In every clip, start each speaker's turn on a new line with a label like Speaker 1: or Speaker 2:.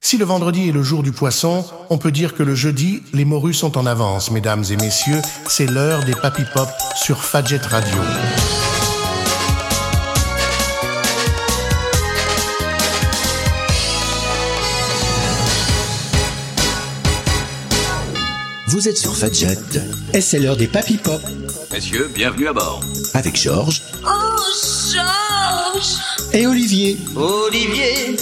Speaker 1: Si le vendredi est le jour du poisson, on peut dire que le jeudi, les morues sont en avance. Mesdames et messieurs, c'est l'heure des Papy Pop sur Fadjet Radio.
Speaker 2: Vous êtes sur Fadjet et c'est l'heure des Papy Pop.
Speaker 3: Messieurs, bienvenue à bord.
Speaker 2: Avec Georges.
Speaker 4: Oh, Georges!
Speaker 2: Et Olivier.
Speaker 3: Olivier!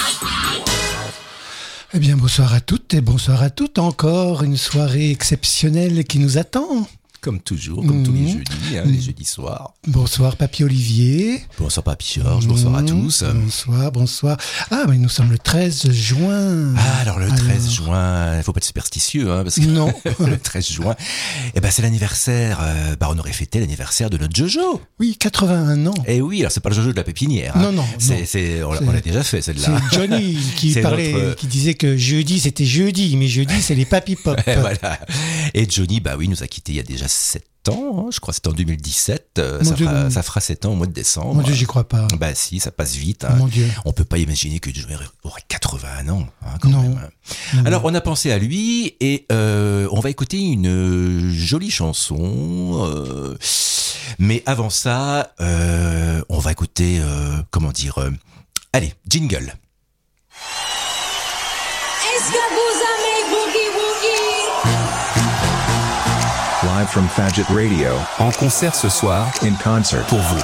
Speaker 5: Eh bien, bonsoir à toutes et bonsoir à toutes. Encore une soirée exceptionnelle qui nous attend.
Speaker 2: Comme toujours, comme tous les jeudis, les jeudis soirs.
Speaker 5: Bonsoir, Papy Olivier.
Speaker 2: Bonsoir, Papy Georges. Bonsoir à tous.
Speaker 5: Bonsoir. Ah, mais nous sommes le 13 juin.
Speaker 2: Ah, alors le 13 juin, il ne faut pas être superstitieux, parce que
Speaker 5: non.
Speaker 2: Le 13 juin, c'est l'anniversaire, on aurait fêté l'anniversaire de notre Jojo.
Speaker 5: Oui, 81 ans.
Speaker 2: Et oui, alors c'est pas le Jojo de la pépinière.
Speaker 5: Non.
Speaker 2: On l'a déjà fait, celle-là.
Speaker 5: C'est Johnny qui parlait, qui disait que jeudi, c'était jeudi, mais jeudi, c'est les Papy Pop.
Speaker 2: Et voilà. Et Johnny, nous a quittés il y a déjà 7 ans, je crois que c'était en 2017, ça fera 7 ans au mois de décembre.
Speaker 5: Mon Dieu, j'y crois pas.
Speaker 2: Si, ça passe vite.
Speaker 5: Mon Dieu.
Speaker 2: On peut pas imaginer que Johnny aurait 81 ans, quand
Speaker 5: non.
Speaker 2: même. Alors, on a pensé à lui et on va écouter une jolie chanson. Mais avant ça, on va écouter, allez, jingle.
Speaker 4: Est-ce que vous aimez Boogie Woogie?
Speaker 6: Live from Fadjet Radio.
Speaker 3: En concert ce soir,
Speaker 6: In concert.
Speaker 3: pour vous.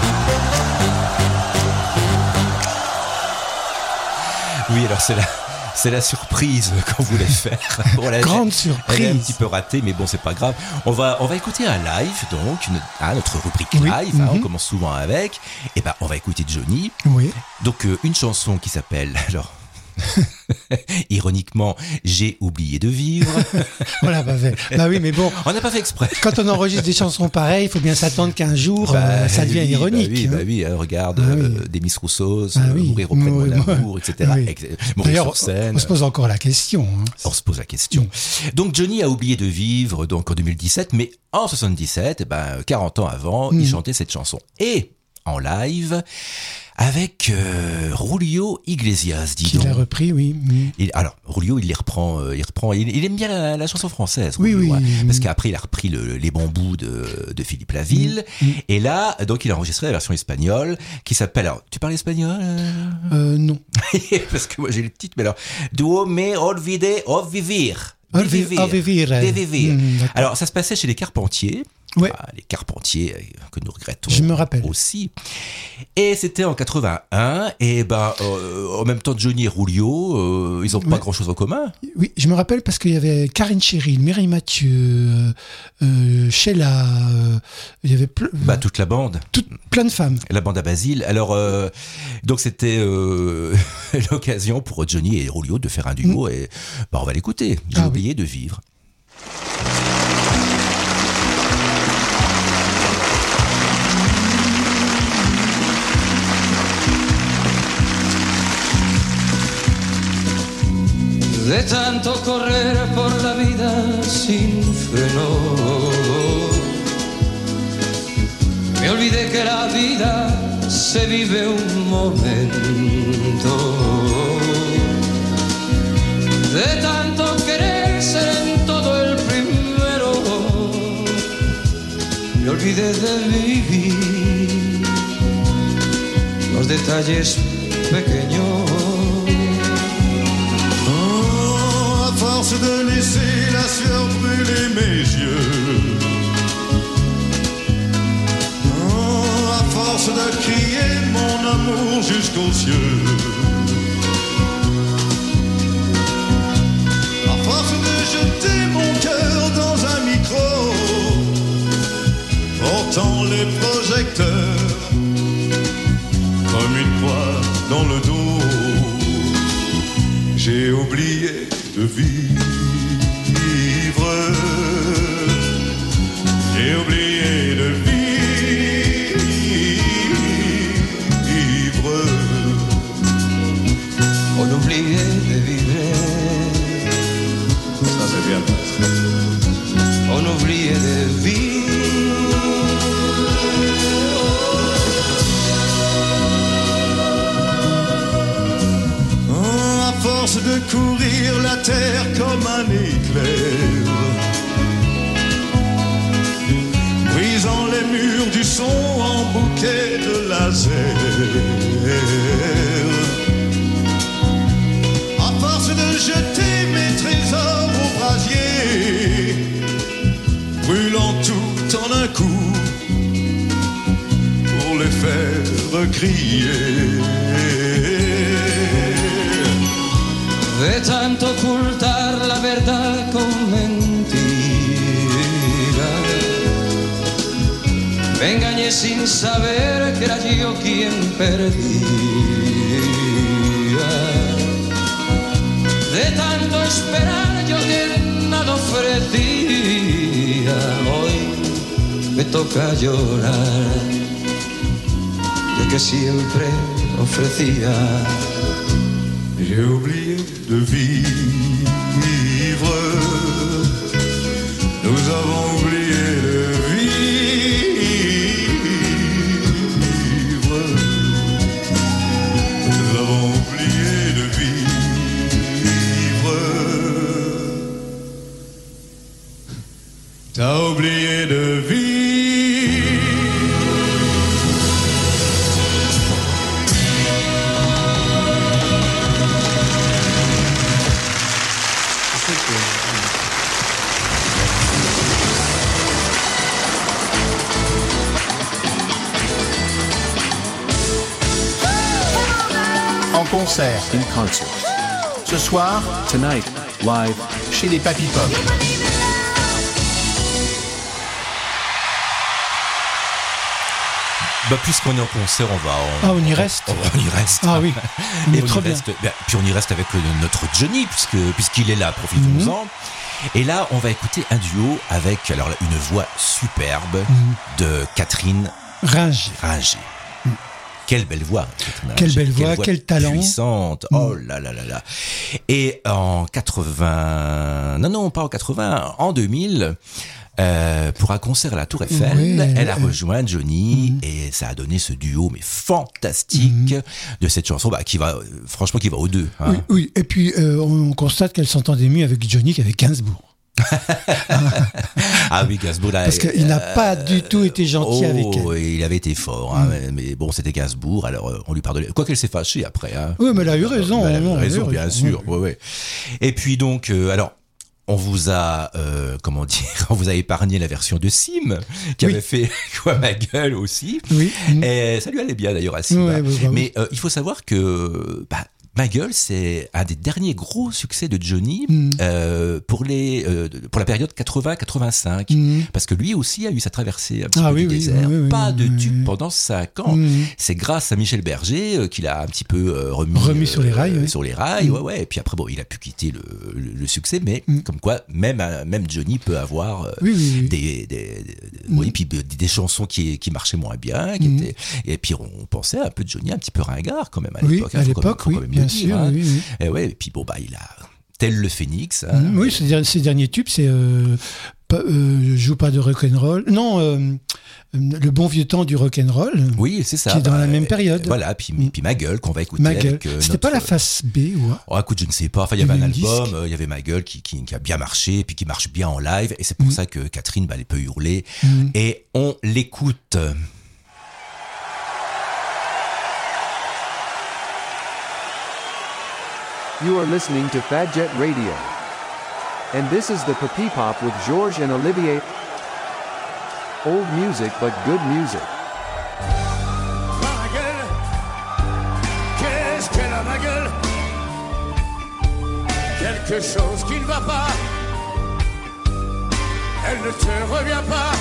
Speaker 2: Oui, alors c'est la surprise qu'on voulait faire.
Speaker 5: Grande surprise.
Speaker 2: Elle est un petit peu ratée, mais bon, c'est pas grave. On va écouter un live, donc, notre rubrique live.
Speaker 5: Oui.
Speaker 2: On commence souvent avec. Et on va écouter Johnny.
Speaker 5: Oui.
Speaker 2: Donc, une chanson qui s'appelle, ironiquement, J'ai oublié de vivre.
Speaker 5: Voilà, oui, mais bon.
Speaker 2: On n'a pas fait exprès.
Speaker 5: Quand on enregistre des chansons pareilles, il faut bien s'attendre qu'un jour, ça devient ironique.
Speaker 2: Regarde, Demis Roussos, Mourir auprès de mon amour, etc.
Speaker 5: Oui.
Speaker 2: Mourir
Speaker 5: D'ailleurs,
Speaker 2: sur scène.
Speaker 5: on se pose encore la question.
Speaker 2: On se pose la question. Donc, Johnny a oublié de vivre, donc, en 2017, mais en 77, 40 ans avant, il chantait cette chanson. Et, en live, avec Julio Iglesias, dis donc.
Speaker 5: Qui l'a repris, oui.
Speaker 2: Alors, Julio, il reprend. Il aime bien la chanson française.
Speaker 5: Oui,
Speaker 2: Julio,
Speaker 5: oui.
Speaker 2: Parce qu'après, il a repris les bambous de Philippe Laville. Et là, donc, il a enregistré la version espagnole qui s'appelle. Alors, tu parles espagnol
Speaker 5: Non.
Speaker 2: Parce que moi, j'ai le titre, mais alors. Duo me olvidé o vivir.
Speaker 5: De vivir.
Speaker 2: Alors, ça se passait chez les Carpentiers.
Speaker 5: Ouais.
Speaker 2: Les Carpentiers que nous regrettons.
Speaker 5: Je me rappelle
Speaker 2: aussi. Et c'était en 81. Et en même temps, Johnny et Julio, ils n'ont pas grand-chose en commun.
Speaker 5: Oui, je me rappelle parce qu'il y avait Karine Cheryl, Mireille Mathieu, Sheila, il y avait
Speaker 2: toute la bande.
Speaker 5: Plein de femmes.
Speaker 2: La bande à Basile. Alors, donc c'était l'occasion pour Johnny et Julio de faire un duo. Et on va l'écouter. J'ai oublié de vivre.
Speaker 7: De tanto correr por la vida sin freno, me olvidé que la vida se vive un momento. De tanto querer ser en todo el primero, me olvidé de vivir los detalles pequeños.
Speaker 8: À force de laisser la sueur brûler mes yeux, à force de crier mon amour jusqu'aux cieux, à force de jeter mon cœur dans un micro, portant les projecteurs comme une croix dans le dos, j'ai oublié de vivre. J'ai oublié de vivre.
Speaker 7: On oubliait de vivre.
Speaker 8: Ça c'est bien passé.
Speaker 7: On oubliait de vivre.
Speaker 8: force de courir la terre comme un éclair, brisant les murs du son en bouquet de laser. À force de jeter mes trésors au brasier, brûlant tout en un coup pour les faire crier.
Speaker 7: De tanto ocultar la verdad con mentira, me engañé sin saber que era yo quien perdía. De tanto esperar yo que nada ofrecía, hoy me toca llorar, yo que siempre ofrecía.
Speaker 8: J'ai oublié de vivre, nous avons oublié de vivre, nous avons oublié de vivre. T'as oublié de vivre.
Speaker 1: En concert,
Speaker 6: in concert.
Speaker 1: ce soir,
Speaker 6: Tonight, live,
Speaker 1: chez les Papy Pop.
Speaker 2: Bah, puisqu'on est en concert, on va.
Speaker 5: Ah, on y reste.
Speaker 2: On y reste.
Speaker 5: Ah oui.
Speaker 2: Et on
Speaker 5: Trop
Speaker 2: y
Speaker 5: bien.
Speaker 2: reste. Puis on y reste avec notre Johnny, puisqu'il est là. Profitons-en. Et là, on va écouter un duo avec alors une voix superbe de Catherine
Speaker 5: Ringer.
Speaker 2: Ringer. Quelle belle voix. Catherine
Speaker 5: Quelle
Speaker 2: Ringer.
Speaker 5: belle voix, quel talent.
Speaker 2: Puissante. Oh là là là là. Et en 80, non, pas en 80, en 2000, pour un concert à la Tour Eiffel,
Speaker 5: Ouais.
Speaker 2: elle a rejoint Johnny et ça a donné ce duo mais fantastique de cette chanson qui va franchement qui va aux deux. Hein.
Speaker 5: Oui, oui. Et puis, on constate qu'elle s'entendait mieux avec Johnny qu'avec Gainsbourg.
Speaker 2: Ah oui, Gainsbourg là.
Speaker 5: Parce qu'il n'a pas du tout été gentil avec elle.
Speaker 2: Il avait été fort, hein, mais bon, c'était Gainsbourg, alors on lui pardonnait. Quoi qu'elle s'est fâchée après. Hein.
Speaker 5: Oui, mais elle a eu raison.
Speaker 2: Elle a eu
Speaker 5: non,
Speaker 2: raison,
Speaker 5: elle a eu
Speaker 2: bien
Speaker 5: raison.
Speaker 2: sûr. Ouais, ouais. Et puis donc, alors. On vous a, comment dire, on vous a épargné la version de Sim, qui
Speaker 5: Oui.
Speaker 2: avait fait quoi ma gueule aussi.
Speaker 5: Oui.
Speaker 2: Et ça lui allait bien d'ailleurs à Sim.
Speaker 5: Ouais,
Speaker 2: hein.
Speaker 5: bah, oui.
Speaker 2: Mais il faut savoir que Ma gueule, c'est un des derniers gros succès de Johnny pour la période 80-85, parce que lui aussi a eu sa traversée un petit peu du désert. Pas de tube pendant 5 ans. C'est grâce à Michel Berger qu'il a un petit peu remis
Speaker 5: sur les rails.
Speaker 2: Sur les rails, ouais. Et puis après, bon, il a pu quitter le succès, mais comme quoi, même Johnny peut avoir des chansons qui marchaient moins bien, et puis on pensait un peu de Johnny un petit peu ringard quand même à l'époque.
Speaker 5: À l'époque, oui, bien sûr.
Speaker 2: Hein.
Speaker 5: Oui.
Speaker 2: Et ouais, et puis bon, il a tel le phénix.
Speaker 5: Oui, ces derniers tubes, c'est joue pas de rock'n'roll. Non, le bon vieux temps du rock'n'roll.
Speaker 2: Oui, c'est ça.
Speaker 5: Qui est dans la même période.
Speaker 2: Voilà, puis Ma gueule qu'on va écouter.
Speaker 5: Ma gueule.
Speaker 2: Avec,
Speaker 5: c'était pas la face B ou
Speaker 2: Oh, écoute, je ne sais pas. Enfin, il y avait un album, il y avait Ma gueule qui a bien marché, et puis qui marche bien en live, et c'est pour ça que Catherine, elle peut hurler. Et on l'écoute.
Speaker 9: You are listening to Fadjet Radio. And this is the Papy Pop with Georges and Olivier. Old music but good music.
Speaker 8: Ma gueule, qu'est-ce qu'elle a ma gueule? Quelque chose qui ne va pas. Elle ne te revient pas.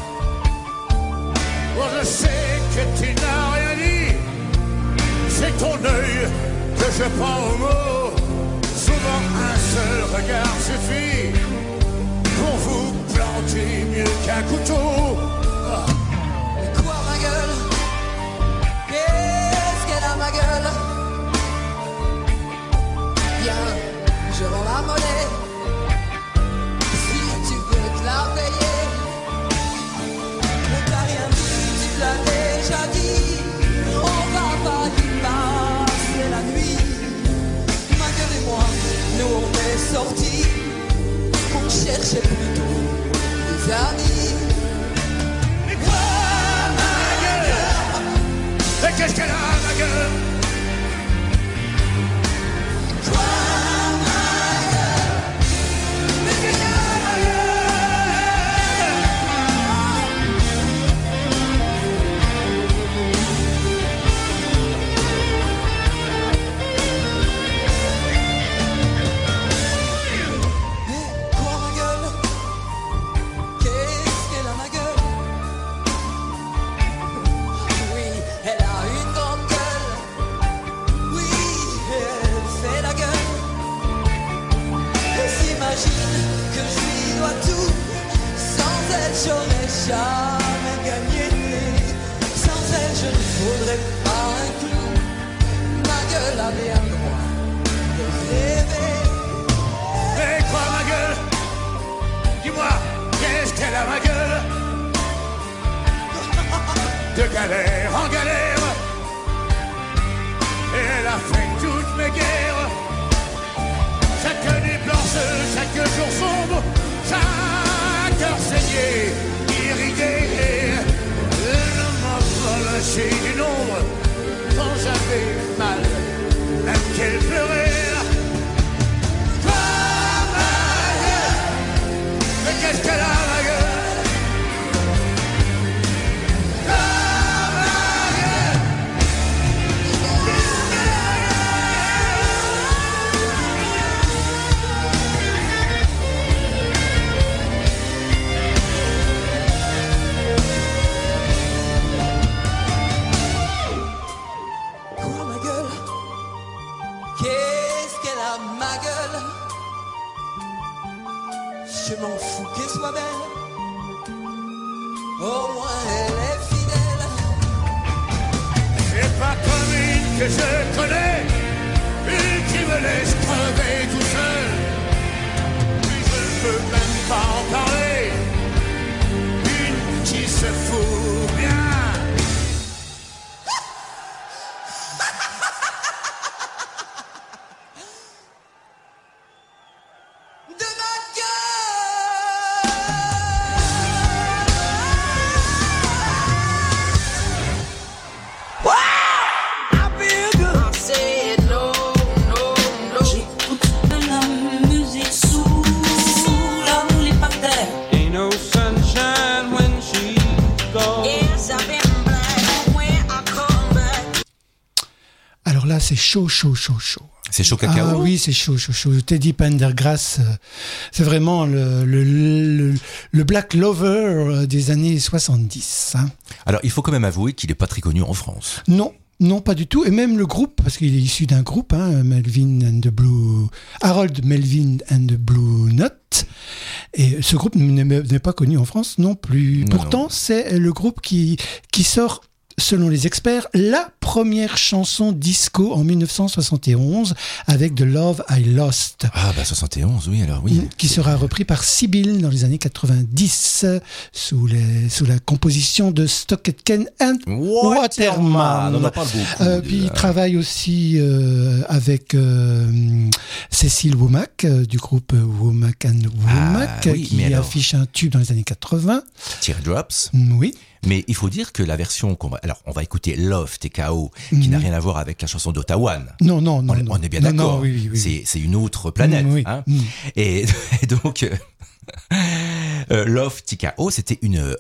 Speaker 8: Bon, je sais que tu n'as rien dit. C'est ton œil que je prends au mot. Souvent un seul regard suffit pour vous planter mieux qu'un couteau.
Speaker 10: Quoi ma gueule? Qu'est-ce qu'elle a ma gueule? Bien, je rends la monnaie. Si tu veux te la payer. Ne t'as rien dit, tu l'as déjà dit. On va pas y passer la nuit. Ma gueule et moi. sortie, on cherchait plutôt des amis.
Speaker 8: Et quoi, ma gueule? Et qu'est-ce qu'elle a, ma gueule?
Speaker 10: Quoi, ma gueule? Mais qu'est-ce qu'elle a, ma Quoi, ma gueule? Qu'est-ce qu'elle a, ma gueule? Oui, elle a une grande gueule. Oui, elle fait la gueule. Elle s'imagine que je lui dois tout. Sans elle, j'aurais jamais gagné. Sans elle, je ne faudrais pas un clou. Ma gueule a bien le droit de rêver.
Speaker 8: Et quoi, ma gueule? Dis-moi, qu'est-ce qu'elle a, ma gueule? De galère en galère, et elle a fait toutes mes guerres. Chaque nuit blanche, chaque jour sombre, chaque heure saignée, irriguée. Elle m'a relâché du nombre quand j'avais mal, même qu'elle pleurait. Toi, ma gueule, mais qu'est-ce qu'elle a, ma gueule? Toi, ma gueule.
Speaker 10: Quoi, ma gueule? Qu'est-ce qu'elle a, ma gueule? Je m'en fous qu'elle soit belle. Au moins elle est fidèle.
Speaker 8: C'est pas comme une que je connais, une qui me laisse crever tout seul. Puis je ne peux même pas en parler, une qui se fout bien.
Speaker 10: De ma
Speaker 7: Ain't no sunshine when she's gone.
Speaker 5: Alors là, c'est chaud, chaud, chaud, chaud.
Speaker 2: C'est chaud cacao.
Speaker 5: Ah oui, c'est chaud, chaud, chaud. Teddy Pendergrass, c'est vraiment le Black Lover des années 70. Hein.
Speaker 2: Alors, il faut quand même avouer qu'il n'est pas très connu en France.
Speaker 5: Non, non, pas du tout. Et même le groupe, parce qu'il est issu d'un groupe, hein, Harold Melvin and the Blue Note. Et ce groupe n'est pas connu en France non plus. Pourtant, c'est le groupe qui sort, selon les experts, la première chanson disco en 1971 avec The Love I Lost.
Speaker 2: Ah bah 71, oui, alors oui.
Speaker 5: Qui sera repris par Sibyl dans les années 90 sous la composition de Stockett Ken and Waterman.
Speaker 2: On en parle beaucoup.
Speaker 5: Puis il travaille aussi avec Cécile Womack du groupe Womack and Womack qui affiche un tube dans les années 80.
Speaker 2: Teardrops.
Speaker 5: Oui.
Speaker 2: Mais il faut dire que la version on va écouter Love TKO, qui n'a rien à voir avec la chanson d'Ottawa.
Speaker 5: Non.
Speaker 2: On est bien d'accord.
Speaker 5: Non, oui.
Speaker 2: C'est une autre planète.
Speaker 5: Oui.
Speaker 2: Hein. Et donc, Love TKO, c'était une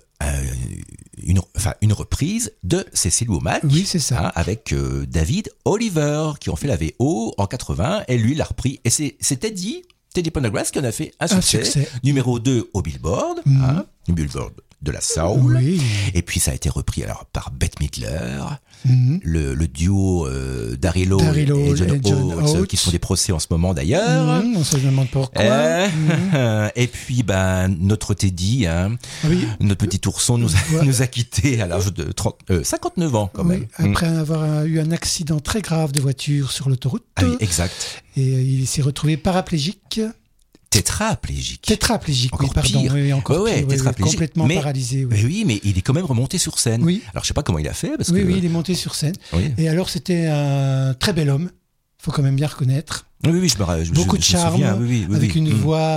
Speaker 2: reprise de Cécile Womack.
Speaker 5: Oui, c'est ça.
Speaker 2: Hein, avec David Oliver, qui ont fait la VO en 80, et lui l'a repris. Et c'était Teddy Pendergrass qui en a fait un succès. Numéro 2 au Billboard, le Billboard de la soul.
Speaker 5: Oui.
Speaker 2: Et puis ça a été repris alors par Bette Midler, le duo Daryl Hall et John Oates, qui font des procès en ce moment d'ailleurs.
Speaker 5: On se demande pourquoi.
Speaker 2: Et puis notre Teddy, notre petit ourson nous a quittés à l'âge de 59 ans quand même.
Speaker 5: Après avoir eu un accident très grave de voiture sur l'autoroute.
Speaker 2: Ah oui, exact.
Speaker 5: Et il s'est retrouvé paraplégique.
Speaker 2: Tétraplégique,
Speaker 5: oui, pardon.
Speaker 2: Pire.
Speaker 5: Oui, encore pire.
Speaker 2: Tétraplégique.
Speaker 5: Complètement paralysé. Oui.
Speaker 2: Mais il est quand même remonté sur scène.
Speaker 5: Oui.
Speaker 2: Alors je sais pas comment il a fait.
Speaker 5: Oui, il est monté sur scène. Oui. Et alors c'était un très bel homme, faut quand même bien reconnaître.
Speaker 2: Oui, je me
Speaker 5: beaucoup de charme,
Speaker 2: souviens,
Speaker 5: avec une voix,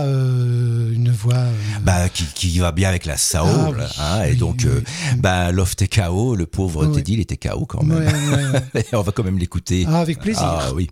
Speaker 2: qui va bien avec la soul, et donc, Love t'es KO, le pauvre Teddy, il était KO quand même. Ouais. On va quand même l'écouter.
Speaker 5: Ah, avec plaisir.
Speaker 2: Ah oui.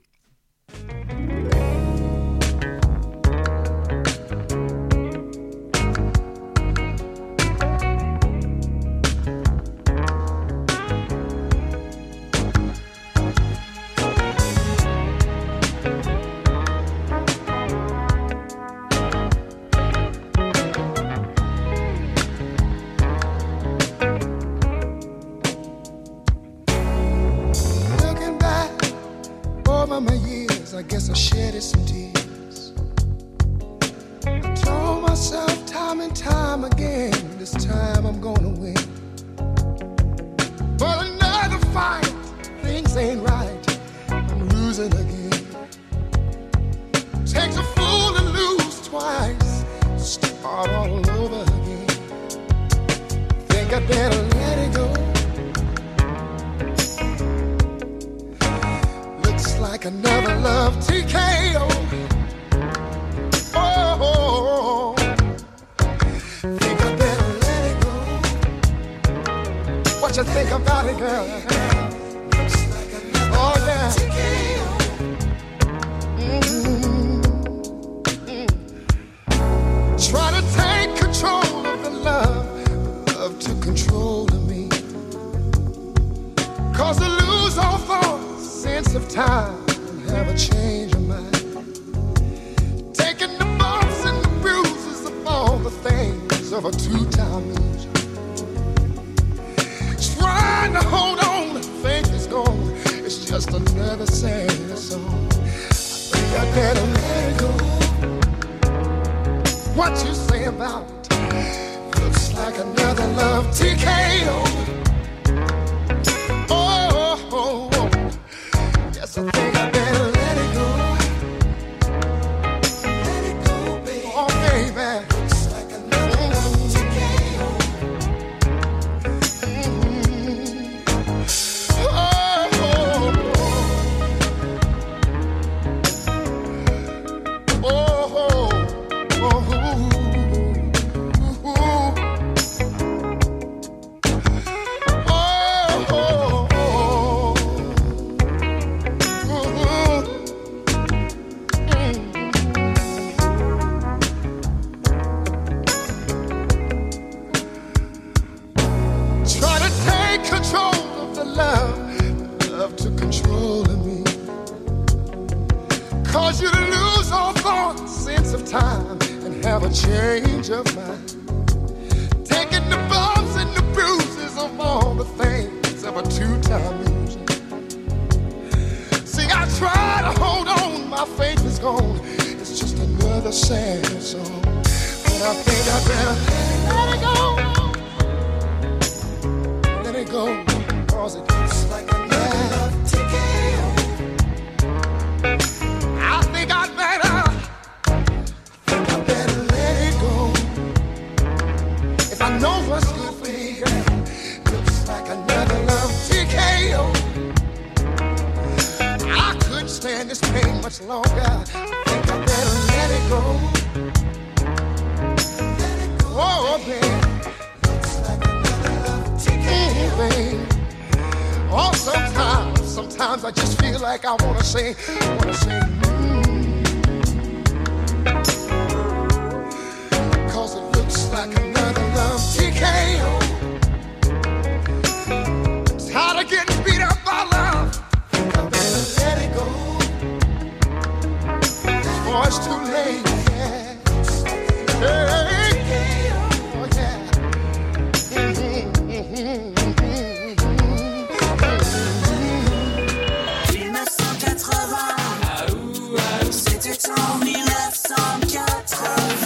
Speaker 6: My years, I guess I shedded some tears. I told myself time and time again, this time I'm gonna win. But another fight, things ain't right, I'm losing again. Takes a fool to lose twice, start all over again. Think I better let it go. Like another love TKO. Oh, think I better let it go. What you think about it, girl? Looks like another TKO. Try to take control of the love to control of me. Cause to lose all thoughts, sense of time, and have a change of mind. Taking the bumps and the bruises of all the things of a two-time loser. Trying to hold on, the faith is gone. It's just another sad song. I think I better let it go. What you say about it? Looks like another love TKO. Yes, I think I better let it go. Let it go, baby. Oh, baby. Looks like another love TKO. Change of mind, taking the bumps and the bruises of all the things of a two-time loser. See, I try to hold on, my faith is gone. It's just another sad song. But I think I better let it go, cause it looks like another TKO. I think I'd better I know what's good for me, girl. Looks like another love TKO. I couldn't stand this pain much longer. I think I better let it go. Let it go, oh, baby. Looks like another love TKO, baby. Oh, sometimes I just feel like I wanna say, Cause it looks like another love TKO. I'm tired of getting beat up by love. I better let it go. Before it's too late. Yeah. Oh, yeah.
Speaker 10: 1980, c'était en 1980.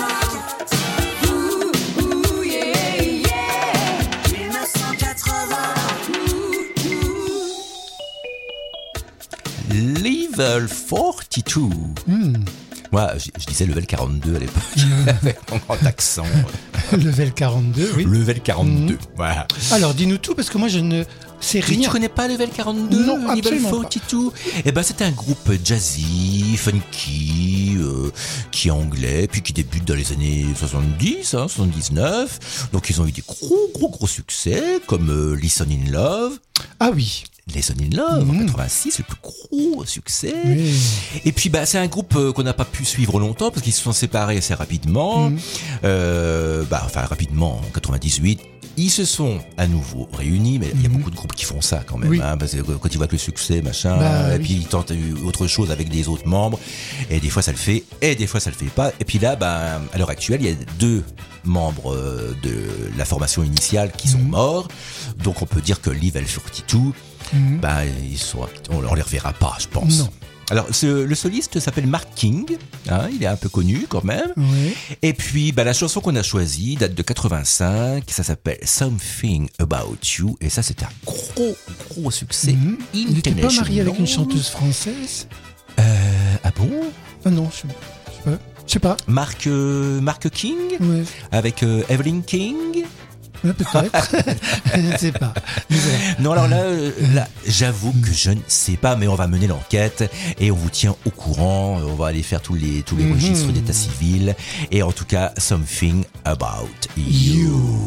Speaker 2: Level 42. Moi, je disais level 42 à l'époque, avec mon grand accent.
Speaker 5: Level 42, oui.
Speaker 2: Level 42, voilà.
Speaker 5: Alors, dis-nous tout, parce que moi, je ne C'est
Speaker 2: Tu
Speaker 5: rien.
Speaker 2: connais pas Level 42,
Speaker 5: Non,
Speaker 2: Level
Speaker 5: absolument
Speaker 2: 42? Eh ben, c'était un groupe jazzy, funky, qui est anglais, puis qui débute dans les années 70, 79. Donc, ils ont eu des gros succès, comme Listen in Love.
Speaker 5: Ah oui.
Speaker 2: Listen in Love, en 86, le plus gros succès.
Speaker 5: Oui.
Speaker 2: Et puis, c'est un groupe qu'on n'a pas pu suivre longtemps, parce qu'ils se sont séparés assez rapidement. Rapidement, en 98. Ils se sont à nouveau réunis, mais il y a beaucoup de groupes qui font ça quand même,
Speaker 5: Oui.
Speaker 2: parce que quand ils voient que le succès, machin, et puis ils tentent autre chose avec les autres membres, et des fois ça le fait, et des fois ça le fait pas. Et puis là, à l'heure actuelle, il y a 2 membres de la formation initiale qui sont morts, donc on peut dire que Level 42, on les reverra pas, je pense.
Speaker 5: Non.
Speaker 2: Alors, le soliste s'appelle Mark King, il est un peu connu quand même.
Speaker 5: Oui.
Speaker 2: Et puis, la chanson qu'on a choisie date de 85, ça s'appelle Something About You, et ça c'est un gros succès
Speaker 5: Il n'était pas
Speaker 2: international.
Speaker 5: marié avec une chanteuse française?
Speaker 2: Ah bon?
Speaker 5: Ah non, je sais pas.
Speaker 2: Mark King,
Speaker 5: Ouais.
Speaker 2: avec Evelyn King.
Speaker 5: Ouais, peut-être. Je ne sais pas. Désolé.
Speaker 2: Non, alors là, j'avoue que je ne sais pas, mais on va mener l'enquête et on vous tient au courant. On va aller faire tous les registres d'état civil. Et en tout cas, Something About You.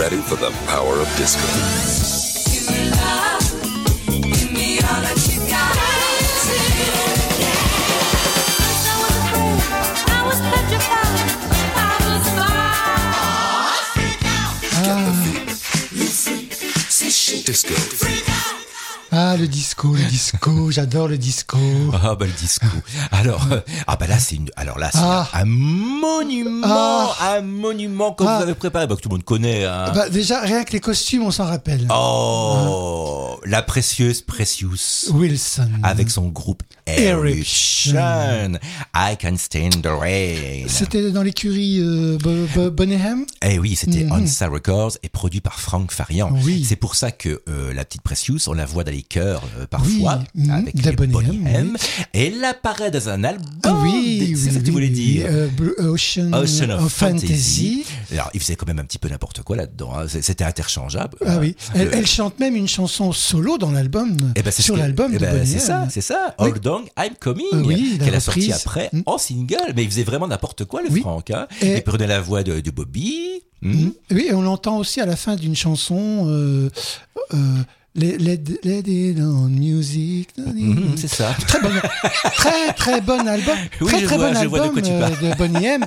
Speaker 11: ready for the power of disco.
Speaker 10: Give me love, give me all that you got. First I was afraid, I was petrified, I was lost.
Speaker 11: Disco.
Speaker 5: Ah, le disco, j'adore le disco.
Speaker 2: Ah bah le disco. Alors là c'est un monument que vous avez préparé, que tout le monde connaît. Hein.
Speaker 5: Bah, déjà rien que les costumes, on s'en rappelle.
Speaker 2: Oh, la précieuse Precious
Speaker 5: Wilson
Speaker 2: avec son groupe Eruption. I Can Stand the Rain.
Speaker 5: C'était dans l'écurie Boneham.
Speaker 2: Eh oui, c'était Onsa Records et produit par Frank Farian. Oui. C'est pour ça que la petite Precious, on la voit dans les chœurs parfois avec les Boney M. Et elle apparaît dans un album. C'est ça que tu voulais dire.
Speaker 5: Ocean of Fantasy.
Speaker 2: Alors, il faisait quand même un petit peu n'importe quoi là-dedans. Hein. C'était interchangeable.
Speaker 5: Ah oui. Elle chante même une chanson solo dans l'album. sur l'album de Boney M.
Speaker 2: C'est ça. Hold On, I'm Coming. Qu'elle a sorti après en single. Mais il faisait vraiment n'importe quoi, le Frank. Hein. Il prenait la voix de Bobby.
Speaker 5: Oui, et on l'entend aussi à la fin d'une chanson. Let it on music.
Speaker 2: C'est ça.
Speaker 5: Très bon album.
Speaker 2: Oui, très bon album
Speaker 5: de Boney M.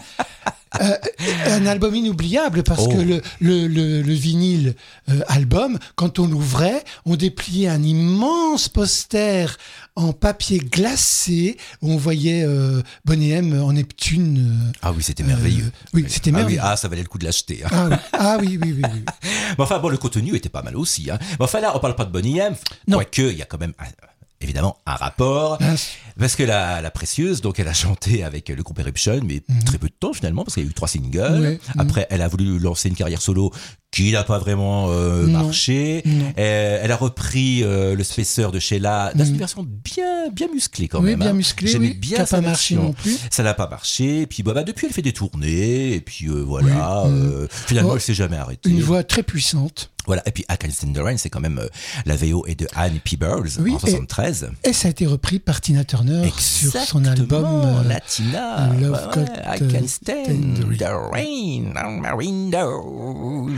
Speaker 5: Un album inoubliable parce que le vinyle album, quand on l'ouvrait, on dépliait un immense poster en papier glacé où on voyait Boney M en Neptune.
Speaker 2: Ah oui, c'était merveilleux.
Speaker 5: C'était merveilleux.
Speaker 2: Ça valait le coup de l'acheter. Hein.
Speaker 5: Oui.
Speaker 2: Mais enfin, le contenu était pas mal aussi. Hein. Mais enfin là, on parle pas de Boney M, quoique il y a quand même évidemment un rapport, parce que la précieuse, donc elle a chanté avec le groupe Eruption, mais très peu de temps finalement, parce qu'il y a eu 3 singles. Après, elle a voulu lancer une carrière solo qui n'a pas vraiment marché. Elle a repris le Spacer de Sheila dans une version bien musclée quand même.
Speaker 5: Bien musclée.
Speaker 2: J'aimais bien sa version.
Speaker 5: Non plus.
Speaker 2: Ça n'a pas marché. Et puis depuis, elle fait des tournées. Et puis voilà. Finalement, elle s'est jamais arrêtée.
Speaker 5: Une voix très puissante.
Speaker 2: Voilà, et puis I Can Stand the Rain, c'est quand même la VO est de Ann Peebles en 73.
Speaker 5: Et ça a été repris par Tina Turner sur son album
Speaker 2: Latina.
Speaker 5: Love Got
Speaker 2: I Can Stand the Rain on my windows.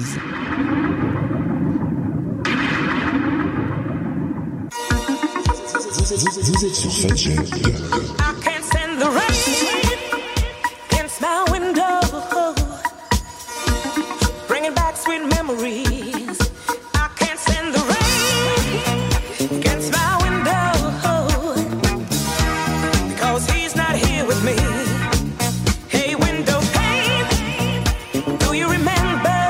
Speaker 12: Vous êtes sur Fadjet.
Speaker 10: I can't stand the rain against my window, bringing back sweet memories. I can't stand the rain against my window, because he's not here with me. Hey, window pane, do you remember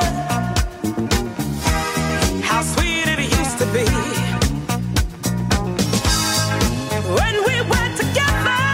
Speaker 10: how sweet it used to be when we were together?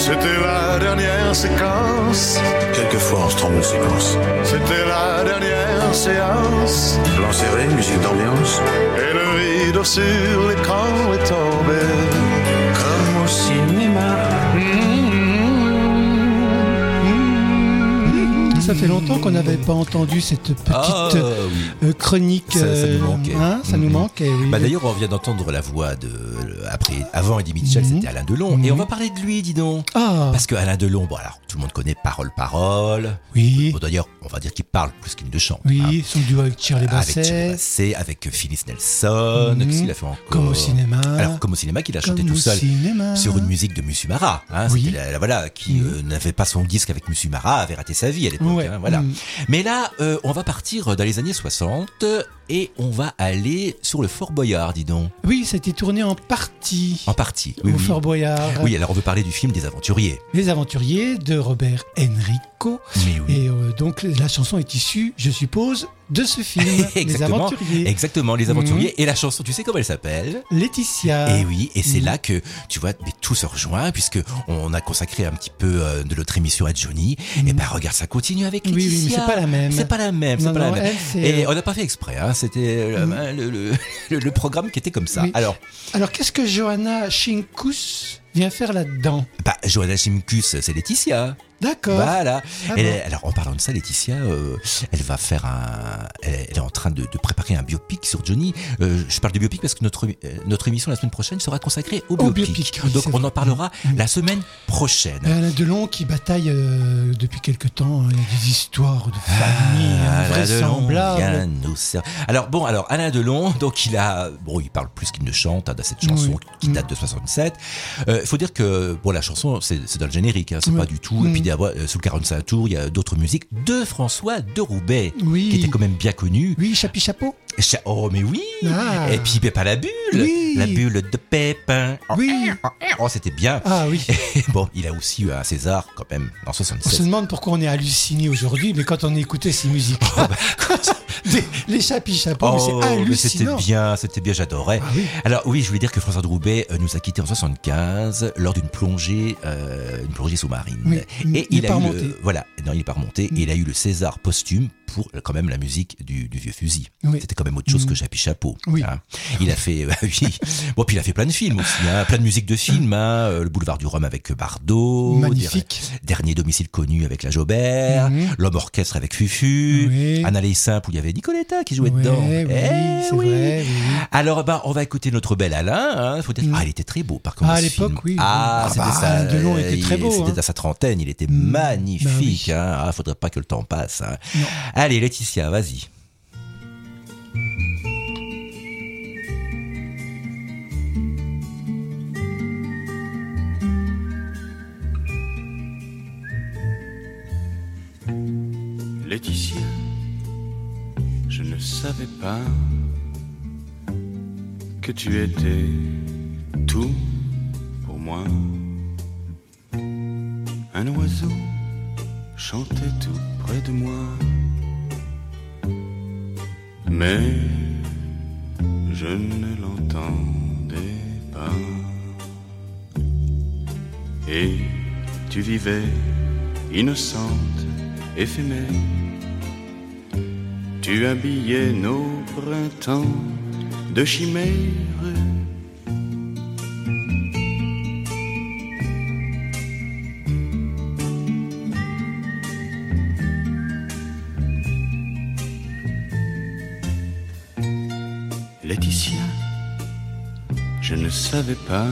Speaker 6: C'était la dernière séquence.
Speaker 11: Quelquefois, on se trompe de séquence.
Speaker 6: C'était la dernière séance.
Speaker 11: Plan serré, musique d'ambiance.
Speaker 6: Et le rideau sur l'écran est tombé.
Speaker 11: Comme au cinéma.
Speaker 5: Ça fait longtemps qu'on n'avait pas entendu cette petite chronique.
Speaker 2: Ça nous manquait.
Speaker 5: Ça nous manquait, oui.
Speaker 2: D'ailleurs, on vient d'entendre la voix de. Avant Eddie Mitchell, c'était Alain Delon. Et on va parler de lui, dis donc. Parce que Alain Delon, bon, alors, tout le monde connaît Parole.
Speaker 5: Oui.
Speaker 2: Bon, d'ailleurs, on va dire qu'il parle plus qu'il ne chante.
Speaker 5: Oui, son duo avec Shirley Bassey.
Speaker 2: Avec Shirley Bassey, avec Phyllis Nelson. Qu'est-ce qu'il a fait encore?
Speaker 5: Comme au cinéma.
Speaker 2: Alors, Comme au cinéma, qu'il a chanté tout seul sur une musique de Musumara.
Speaker 5: Oui.
Speaker 2: Voilà, qui n'avait pas son disque avec Musumara, avait raté sa vie à l'époque.
Speaker 5: Ouais.
Speaker 2: Voilà. Mais là, on va partir dans les années 60 et on va aller sur le Fort Boyard, dis donc.
Speaker 5: Oui, ça a été tourné en partie.
Speaker 2: En partie, oui.
Speaker 5: Au Fort Boyard.
Speaker 2: Oui, alors on veut parler du film des Aventuriers.
Speaker 5: Les Aventuriers de Robert Enrico.
Speaker 2: Mais oui.
Speaker 5: Et donc la chanson est issue, je suppose, de ce film. Les Aventuriers.
Speaker 2: Exactement, Les Aventuriers. Et la chanson, tu sais comment elle s'appelle?
Speaker 5: Laetitia.
Speaker 2: Et oui, et c'est là que, tu vois, tout se rejoint, puisque on a consacré un petit peu de notre émission à Johnny. Et ben regarde, ça continue avec Laetitia.
Speaker 5: Oui, mais c'est pas la même.
Speaker 2: C'est pas la même,
Speaker 5: Non,
Speaker 2: c'est pas la même. Et
Speaker 5: elle,
Speaker 2: on n'a pas fait exprès, c'était le programme qui était comme ça.
Speaker 5: Oui.
Speaker 2: Alors
Speaker 5: qu'est-ce que Johanna Shinkus vient faire là-dedans?
Speaker 2: Johanna Shinkus, c'est Laetitia.
Speaker 5: D'accord.
Speaker 2: Voilà.
Speaker 5: Ah
Speaker 2: Et
Speaker 5: bon.
Speaker 2: alors, en parlant de ça, Laetitia, elle va faire elle est en train de préparer un biopic sur Johnny. Je parle de biopic parce que notre émission la semaine prochaine sera consacrée au biopic.
Speaker 5: Oui,
Speaker 2: donc, on en parlera la semaine prochaine.
Speaker 5: Alain Delon qui bataille depuis quelque temps. Il y a des histoires de famille invraisemblables.
Speaker 2: Alors, Alain Delon, donc il parle plus qu'il ne chante dans cette chanson qui date de 67. Il faut dire que, la chanson, c'est dans le générique, c'est pas du tout. Et puis, sous le 45 tours, il y a d'autres musiques de François de Roubaix, qui était quand même bien connu.
Speaker 5: Oui, Chapi Chapeau.
Speaker 2: Oh, mais oui. Et puis Pépin la bulle.
Speaker 5: Oui.
Speaker 2: La bulle de Pépin.
Speaker 5: Oui.
Speaker 2: Oh, c'était bien.
Speaker 5: Ah oui.
Speaker 2: Et bon, il a aussi eu un César quand même en
Speaker 5: On
Speaker 2: 67.
Speaker 5: se demande pourquoi on est halluciné aujourd'hui, mais quand on écoutait ces musiques, les Chapi Chapeau, mais c'est hallucinant.
Speaker 2: C'était bien, j'adorais.
Speaker 5: Ah oui.
Speaker 2: Alors oui, je voulais dire que François de Roubaix nous a quittés en 75 lors d'une plongée sous-marine.
Speaker 5: Oui.
Speaker 2: Et il est pas remonté. Et il a eu le César posthume pour quand même la musique du Vieux Fusil.
Speaker 5: Oui.
Speaker 2: C'était quand même autre chose que Chapi Chapeau.
Speaker 5: Oui.
Speaker 2: Il a fait, puis il a fait plein de films aussi, plein de musiques de films, Le Boulevard du Rhum avec Bardot,
Speaker 5: Magnifique.
Speaker 2: Dernier domicile connu avec la Jaubert, L'Homme Orchestre avec Fufu, Anna les Simples où il y avait Nicoletta qui jouait dedans.
Speaker 5: Oui, c'est vrai. Oui.
Speaker 2: Alors, on va écouter notre bel Alain. Faut dire, il était très beau par contre.
Speaker 5: À l'époque, oui.
Speaker 2: Alain
Speaker 5: Delon était très beau.
Speaker 2: C'était à sa trentaine, il était magnifique.
Speaker 5: Bah oui.
Speaker 2: Faudrait pas que le temps passe.
Speaker 5: Non.
Speaker 2: Allez, Laetitia, vas-y.
Speaker 12: Laetitia, je ne savais pas que tu étais tout pour moi. Un oiseau chantait tout près de moi, mais je ne l'entendais pas. Et tu vivais innocente, éphémère. Tu habillais nos printemps de chimères. Laetitia, je ne savais pas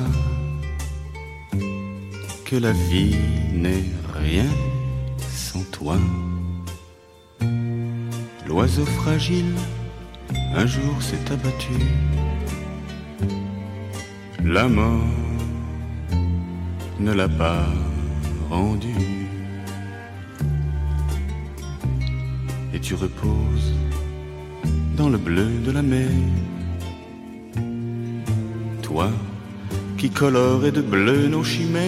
Speaker 12: que la vie n'est rien sans toi. L'oiseau fragile, un jour s'est abattu. La mort ne l'a pas rendu. Et tu reposes dans le bleu de la mer. Toi qui colorais de bleu nos chimères.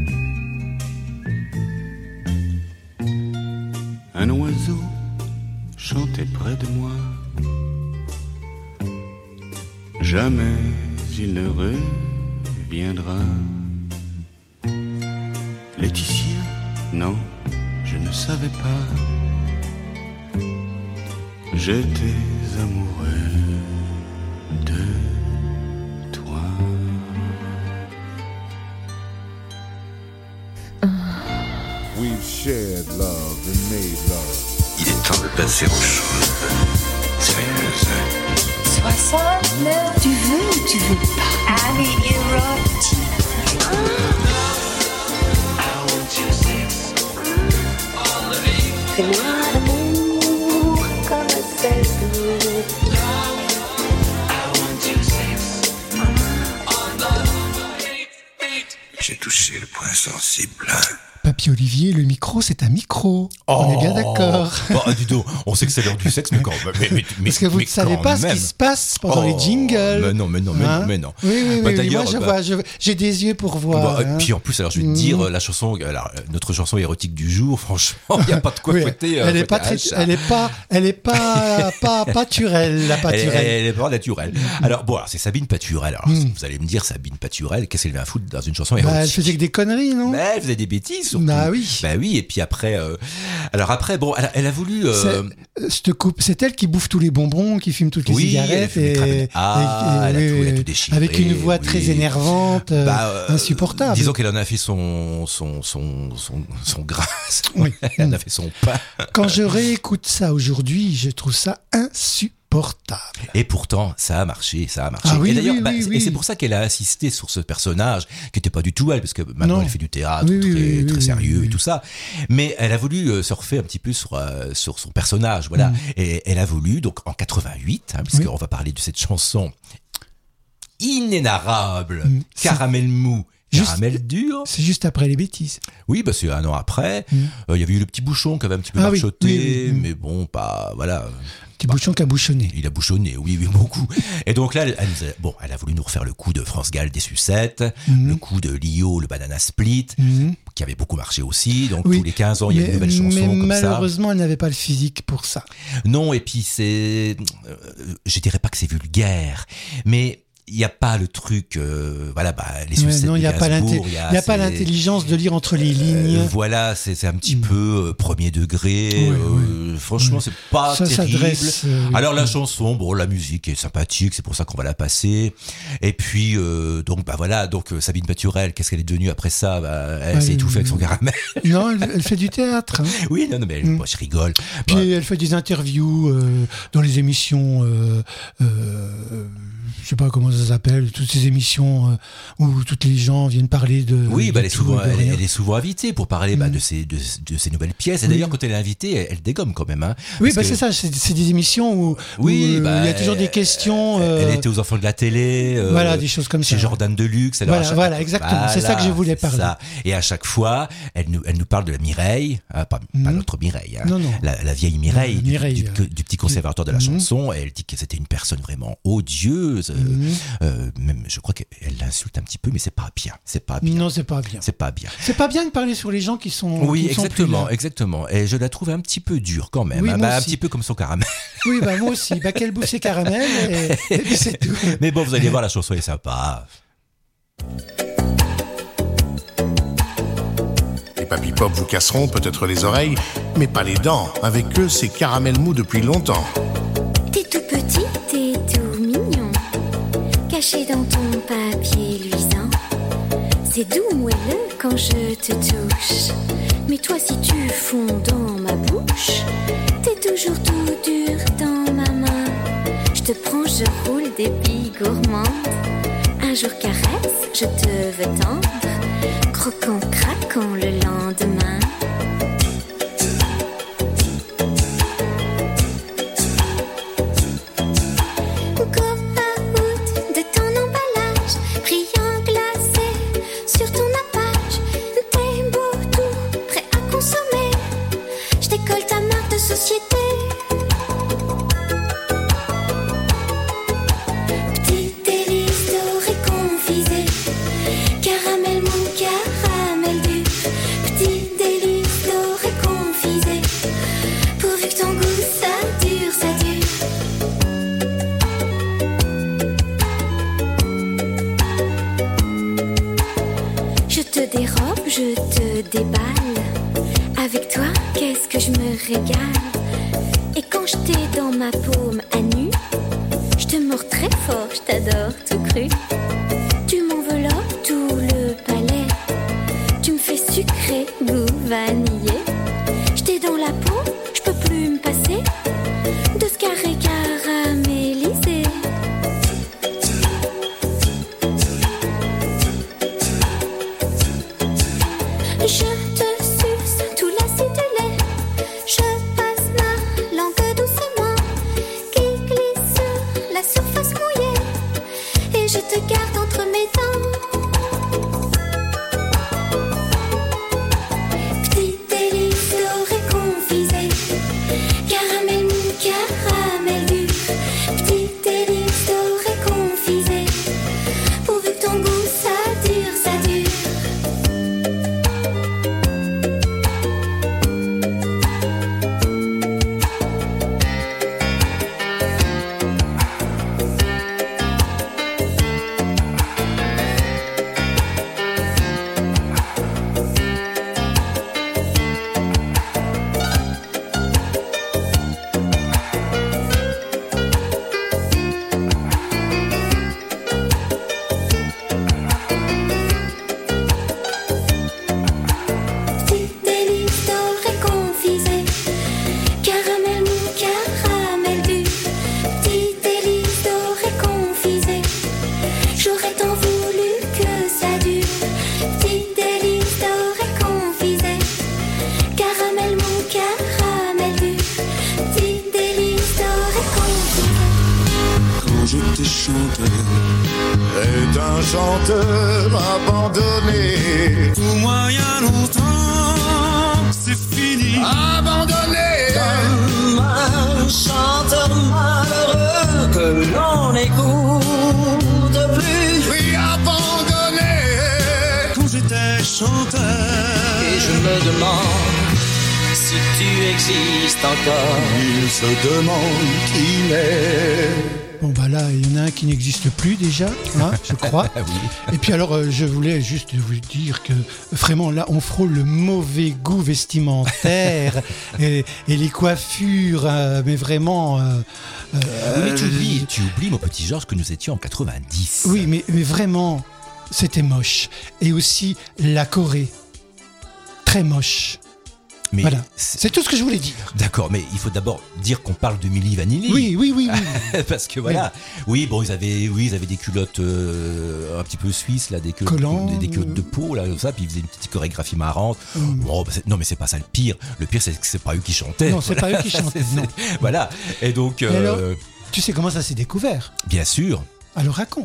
Speaker 12: Un oiseau chantait près de moi. Jamais il ne reviendra. Laetitia, non, je ne savais pas. J'étais amoureux de toi.
Speaker 8: We've shared love and made love.
Speaker 11: Il est temps de passer aux choses sérieuses.
Speaker 4: 69, tu veux ou tu veux pas? Allez, érotique. Fais-moi l'amour comme c'est doux.
Speaker 11: J'ai touché le point sensible.
Speaker 5: Papy Olivier, le micro, c'est un micro. On est bien d'accord.
Speaker 2: Bon, dis donc, on sait que c'est l'heure du sexe, mais quand même.
Speaker 5: Parce que vous ne savez pas ce qui se passe pendant les jingles.
Speaker 2: Mais non.
Speaker 5: Oui,
Speaker 2: Bah, d'ailleurs,
Speaker 5: moi, j'ai des yeux pour voir.
Speaker 2: Bah, puis en plus, alors je vais te dire, la chanson, alors, notre chanson érotique du jour, franchement, il n'y a pas de quoi fouetter.
Speaker 5: Elle est pas paturelle, la paturelle.
Speaker 2: Elle est pas naturelle. Alors, bon, alors, c'est Sabine Paturel. Alors, vous allez me dire, Sabine Paturel, qu'est-ce qu'elle vient foutre dans une chanson érotique?
Speaker 5: Elle faisait que des conneries, non?
Speaker 2: Mais elle faisait des bêtises, surtout.
Speaker 5: Bah oui.
Speaker 2: Bah oui, et puis après, bon, elle a voulu.
Speaker 5: Je te coupe. C'est elle qui bouffe tous les bonbons, qui fume toutes les cigarettes
Speaker 2: elle a tout déchiré.
Speaker 5: Avec une voix très énervante, insupportable.
Speaker 2: Disons qu'elle en a fait son gras.
Speaker 5: Oui.
Speaker 2: Elle en a fait son pain.
Speaker 5: Quand je réécoute ça aujourd'hui, je trouve ça insupportable.
Speaker 2: Et pourtant, ça a marché.
Speaker 5: Ah oui,
Speaker 2: et d'ailleurs,
Speaker 5: oui.
Speaker 2: et c'est pour ça qu'elle a insisté sur ce personnage, qui n'était pas du tout elle, parce que maintenant elle fait du théâtre très sérieux et tout ça. Mais elle a voulu surfer un petit peu sur son personnage, voilà. Et elle a voulu, donc en 88, puisqu'on va parler de cette chanson inénarrable, Caramel mou. Caramel dur.
Speaker 5: C'est juste après les bêtises.
Speaker 2: Oui, bah c'est un an après. Il y avait eu le petit bouchon qui avait un petit peu marchoté, mais bon, pas voilà.
Speaker 5: Petit bouchon qui a bouchonné.
Speaker 2: Il a bouchonné, oui, beaucoup. Et donc là, elle a voulu nous refaire le coup de France Gall des sucettes, le coup de Lio, le Banana Split, qui avait beaucoup marché aussi. Donc tous les 15 ans, il y a une nouvelle chanson comme ça.
Speaker 5: Mais malheureusement, elle n'avait pas le physique pour ça.
Speaker 2: Non, et puis je dirais pas que c'est vulgaire, mais il n'y a pas le truc, les sucettes
Speaker 5: non, il n'y a
Speaker 2: de
Speaker 5: pas l'intelligence de lire entre les lignes.
Speaker 2: Voilà, c'est un petit peu premier degré. Franchement, c'est pas terrible. Alors la chanson, bon, la musique est sympathique, c'est pour ça qu'on va la passer. Et puis donc Sabine Paturel, qu'est-ce qu'elle est devenue après ça? Elle s'est étouffée avec son caramel.
Speaker 5: Non, elle fait du théâtre. Hein.
Speaker 2: Oui, non, mais moi je rigole.
Speaker 5: Puis elle fait des interviews dans les émissions. Je sais pas comment ça s'appelle, toutes ces émissions où toutes les gens viennent parler de. Oui,
Speaker 2: elle est souvent invitée pour parler de ses nouvelles pièces. Et d'ailleurs, quand elle est invitée, elle dégomme quand même. Hein,
Speaker 5: oui, c'est ça. C'est des émissions où il y a toujours des questions.
Speaker 2: Elle était aux enfants de la télé.
Speaker 5: Voilà, des choses comme ça.
Speaker 2: Chez Jordan Deluxe.
Speaker 5: Voilà, exactement. C'est ça que je voulais parler.
Speaker 2: Ça. Et à chaque fois, elle nous parle de la Mireille, pas notre Mireille, hein, non. La vieille Mireille, du petit conservateur de la chanson. Et elle dit que c'était une personne vraiment odieuse. Même, je crois qu'elle l'insulte un petit peu, mais c'est pas bien.
Speaker 5: Non, c'est pas bien.
Speaker 2: C'est pas bien.
Speaker 5: C'est pas bien de parler sur les gens qui sont.
Speaker 2: Oui,
Speaker 5: qui
Speaker 2: exactement. Et je la trouve un petit peu dure quand même.
Speaker 5: Oui,
Speaker 2: un petit peu comme son caramel.
Speaker 5: Oui, moi aussi. Qu'elle bouffe ses caramels et puis c'est tout.
Speaker 2: Mais bon, vous allez voir, la chanson est sympa.
Speaker 1: Les Papy Pop vous casseront peut-être les oreilles, mais pas les dents. Avec eux, c'est caramel mou depuis longtemps.
Speaker 13: T'es tout petit, t'es tout mignon, caché dans ton papier luisant. C'est doux, moelleux quand je te touche, mais toi si tu fonds dans ma bouche, t'es toujours tout dur dans ma main. Je te prends, je roule des billes gourmandes. Un jour caresse, je te veux tendre, croquant, craquant le lendemain. des balles. Avec toi, qu'est-ce que je me régale. Et quand je t'ai dans ma paume à nu, je te mords très fort, je t'adore tout cru. Tu m'enveloppes tout le palais. Tu me fais sucrer, goût vanillé. Je t'ai dans la peau, je peux plus me passer de ce carré caramélisé. Je te suce tout l'acide du lait. Je passe ma langue doucement qui glisse sur la surface mouillée. Et je te garde entre mes dents. Petit délice doré confisé. Caramel mou, caramel dur. Petit délice doré confisé. Pourvu que ton goût ça dure, ça dure. Petit délice doré confisé. Caramel mou, caramel dur. Petit délice doré confisé. J'aurais tant voulu que ça dure. Petit délice doré confisé. Caramel mou, caramel dur. Petit délice doré confisé.
Speaker 8: Quand j'étais chanteur, est un chanteur abandonné.
Speaker 14: Pour moi, il y a longtemps, c'est fini.
Speaker 8: Abandonné.
Speaker 10: Comme un chanteur malheureux que l'on n'écoute plus.
Speaker 8: Oui, abandonné.
Speaker 14: Quand j'étais chanteur,
Speaker 10: Et je me demande si tu existes encore.
Speaker 8: Il se demande qui m'est.
Speaker 5: Bon bah là, il y en a un qui n'existe plus déjà, hein, je crois.
Speaker 2: Oui.
Speaker 5: Et puis alors, je voulais juste vous dire que vraiment là, on frôle le mauvais goût vestimentaire et les coiffures, mais vraiment.
Speaker 2: Oui, mais tu oublies, mon petit Georges, que nous étions en 90.
Speaker 5: Oui, mais vraiment, c'était moche. Et aussi la Corée, très moche.
Speaker 2: Mais
Speaker 5: Voilà, c'est tout ce que je voulais dire.
Speaker 2: D'accord, mais il faut d'abord dire qu'on parle de Milli Vanilli.
Speaker 5: Oui.
Speaker 2: Parce que voilà, oui, bon, ils avaient des culottes un petit peu suisses là, des culottes de peau là, comme ça, puis ils faisaient une petite chorégraphie marrante. Bon, bah, non, mais c'est pas ça le pire. Le pire, c'est que c'est pas eux qui chantaient.
Speaker 5: Non, c'est pas eux qui chantaient. Non.
Speaker 2: Voilà. Et donc,
Speaker 5: Mais alors, tu sais comment ça s'est découvert?
Speaker 2: bien sûr.
Speaker 5: Alors raconte.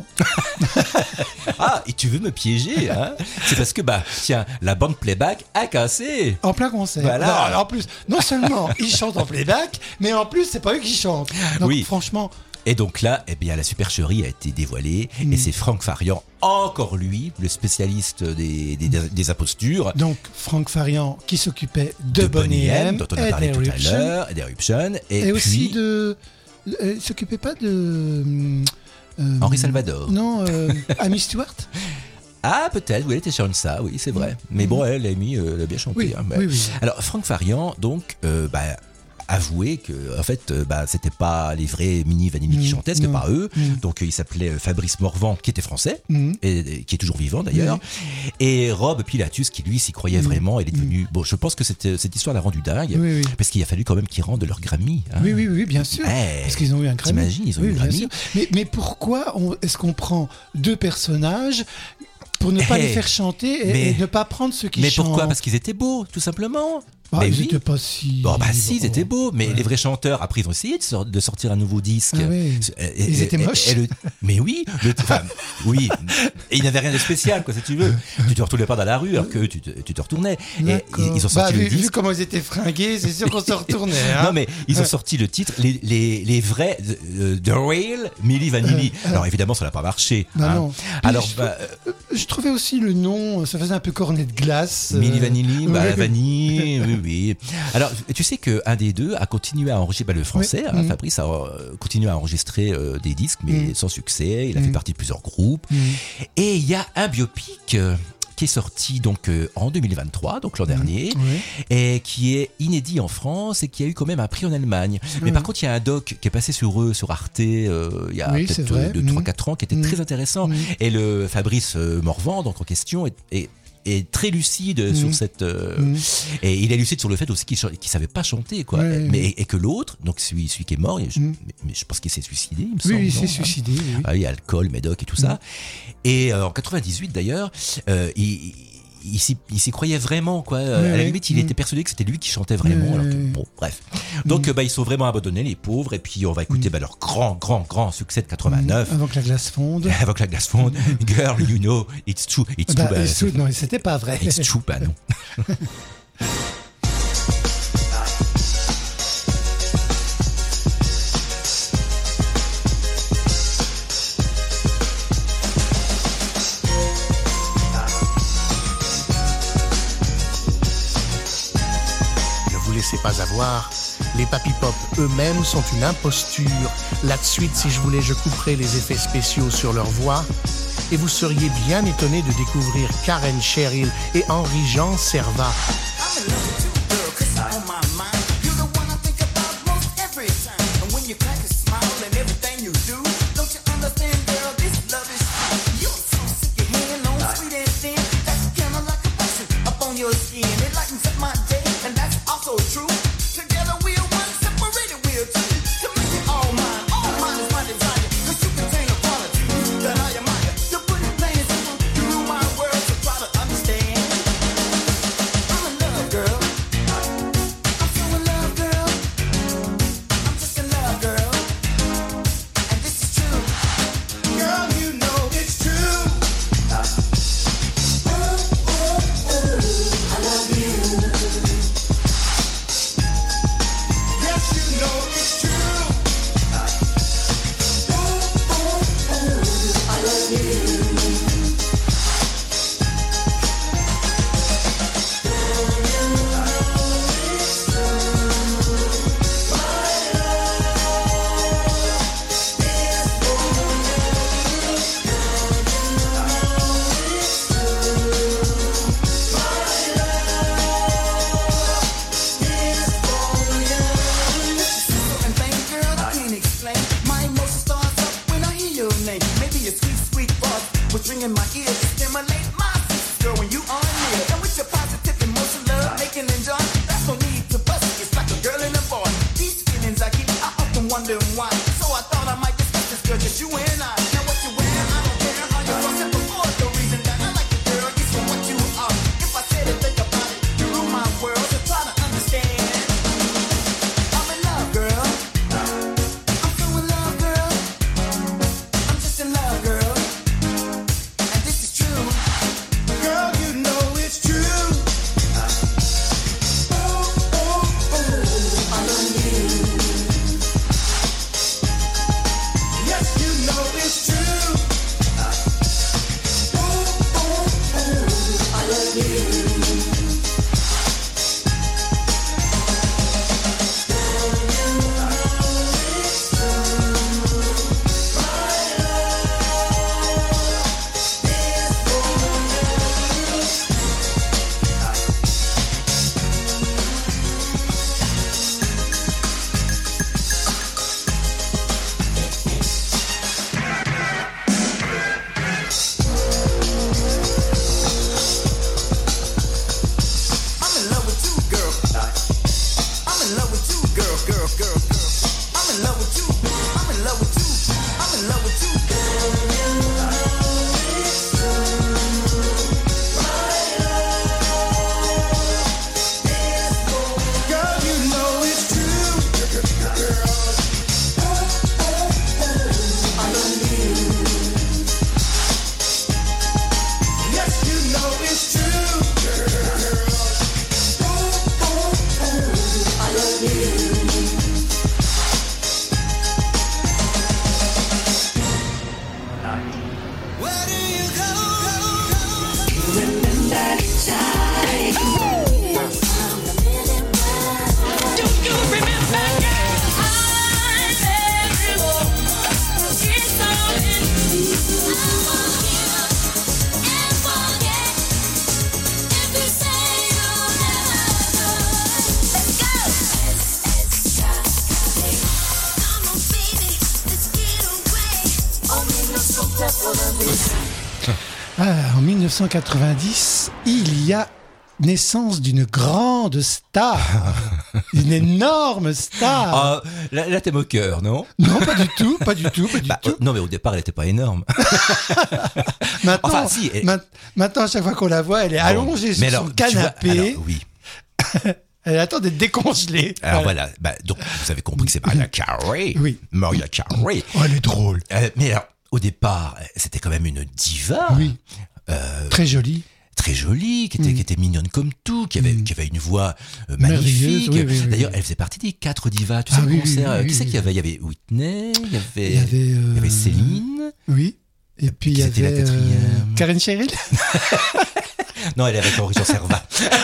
Speaker 2: Ah, et tu veux me piéger, hein? C'est parce que, bah, tiens, la bande playback a cassé.
Speaker 5: En plein concert.
Speaker 2: Voilà.
Speaker 5: Non, alors, en plus, non seulement ils chantent en playback, mais en plus, c'est pas eux qui chantent. Donc,
Speaker 2: Oui.
Speaker 5: franchement.
Speaker 2: Et donc là, eh bien, la supercherie a été dévoilée, et c'est Franck Farian, encore lui, le spécialiste des impostures.
Speaker 5: Donc, Franck Farian qui s'occupait de Boney M,
Speaker 2: dont on a parlé tout à l'heure, d'Eruption, et puis
Speaker 5: aussi de. Il s'occupait pas de.
Speaker 2: Henri Salvador.
Speaker 5: Non, Amy Stewart.
Speaker 2: Ah, peut-être, oui, elle était sur ça, oui, c'est vrai. Mais bon, elle a bien chanté.
Speaker 5: Oui,
Speaker 2: hein,
Speaker 5: oui.
Speaker 2: Alors, Franck Farian, donc, avoué que en fait c'était pas les vrais Mini Vanilli qui chantaient, c'était pas eux. Donc il s'appelait Fabrice Morvan, qui était français et qui est toujours vivant d'ailleurs, et Rob Pilatus qui lui s'y croyait vraiment. Il est devenu bon, je pense que cette histoire l'a rendu dingue, parce qu'il a fallu quand même qu'ils rendent leur Grammy, hein.
Speaker 5: Oui, bien sûr, parce qu'ils ont eu un Grammy.
Speaker 2: T'imagines, ils ont eu un Grammy.
Speaker 5: Mais pourquoi est-ce qu'on prend deux personnages pour ne pas les faire chanter et ne pas prendre ceux qui chantent?
Speaker 2: Mais pourquoi? Parce qu'ils étaient beaux, tout simplement.
Speaker 5: Ah,
Speaker 2: mais
Speaker 5: ils
Speaker 2: oui.
Speaker 5: étaient pas si...
Speaker 2: Bon, bah si, ils étaient beaux, mais les vrais chanteurs, après, ils ont essayé de sortir un nouveau disque.
Speaker 5: Ah oui. Ils étaient moches.
Speaker 2: Mais oui, oui. Et il n'y avait rien de spécial, quoi, si tu veux. Tu te retournais pas dans la rue, alors que tu te retournais. Et ils ont sorti le disque.
Speaker 5: Vu comment ils étaient fringués, c'est sûr qu'on se retournait. Hein.
Speaker 2: Non, mais ils ont sorti le titre, les vrais, The Real Milli Vanilli. Alors évidemment, ça n'a pas marché.
Speaker 5: Bah,
Speaker 2: hein.
Speaker 5: non.
Speaker 2: Alors,
Speaker 5: je trouvais aussi le nom, ça faisait un peu cornet de glace.
Speaker 2: Milli Vanilli, vanille, oui. Alors, tu sais qu'un des deux a continué à enregistrer, le français, Fabrice a continué à enregistrer des disques, mais sans succès. Il a fait partie de plusieurs groupes. Et il y a un biopic qui est sorti donc en 2023, donc l'an dernier, et qui est inédit en France et qui a eu quand même un prix en Allemagne. Mais par contre, il y a un doc qui est passé sur eux, sur Arte, il y a peut-être 3-4 ans, qui était très intéressant. Et le Fabrice Morvan, donc en question, est très lucide sur cette et il est lucide sur le fait aussi qu'il savait pas chanter quoi, et que l'autre, donc celui qui est mort, mais je pense qu'il s'est suicidé, il me semble.
Speaker 5: Oui, il s'est suicidé. Oui.
Speaker 2: Ah, il y a alcool, médoc et tout ça. Et en 98 d'ailleurs, il s'y croyait vraiment quoi. À la limite, il était persuadé que c'était lui qui chantait vraiment. Alors que, bon, bref. Donc ils sont vraiment abandonnés les pauvres. Et puis on va écouter leur grand succès de 89.
Speaker 5: Avant que la glace fonde.
Speaker 2: Avant que la glace fonde. Girl, you know, it's true. It's true.
Speaker 5: Non, c'était pas vrai.
Speaker 2: It's true, bah non.
Speaker 1: Laissez pas avoir, les Papy Pop eux-mêmes sont une imposture. Là de suite, si je voulais, je couperais les effets spéciaux sur leur voix et vous seriez bien étonnés de découvrir Karen Cheryl et Henri-Jean Servat.
Speaker 5: En 1990, il y a naissance d'une grande star, une énorme star.
Speaker 2: Ah, là t'es moqueur, non?
Speaker 5: Non, pas du tout, pas du tout.
Speaker 2: Non, mais au départ, elle était pas énorme.
Speaker 5: Maintenant,
Speaker 2: enfin, si.
Speaker 5: Maintenant, à chaque fois qu'on la voit, elle est allongée sur son canapé.
Speaker 2: Oui.
Speaker 5: Elle attend d'être décongelée.
Speaker 2: Alors voilà. Donc vous avez compris que c'est Mariah Carey.
Speaker 5: Oui.
Speaker 2: Mariah Carey.
Speaker 5: Oh, elle est drôle.
Speaker 2: Mais alors, au départ, c'était quand même une diva.
Speaker 5: Oui. Très jolie.
Speaker 2: Très jolie, qui était mignonne comme tout, qui avait une voix magnifique.
Speaker 5: Oui.
Speaker 2: D'ailleurs, elle faisait partie des 4 divas. Tu sais, le concert. Qui c'est qu'il y avait? Il y avait Whitney, il y avait Céline.
Speaker 5: Oui. Et puis il y avait
Speaker 2: la quatrième.
Speaker 5: Karen Cheryl.
Speaker 2: Non, elle est avec Henri Jean Servat.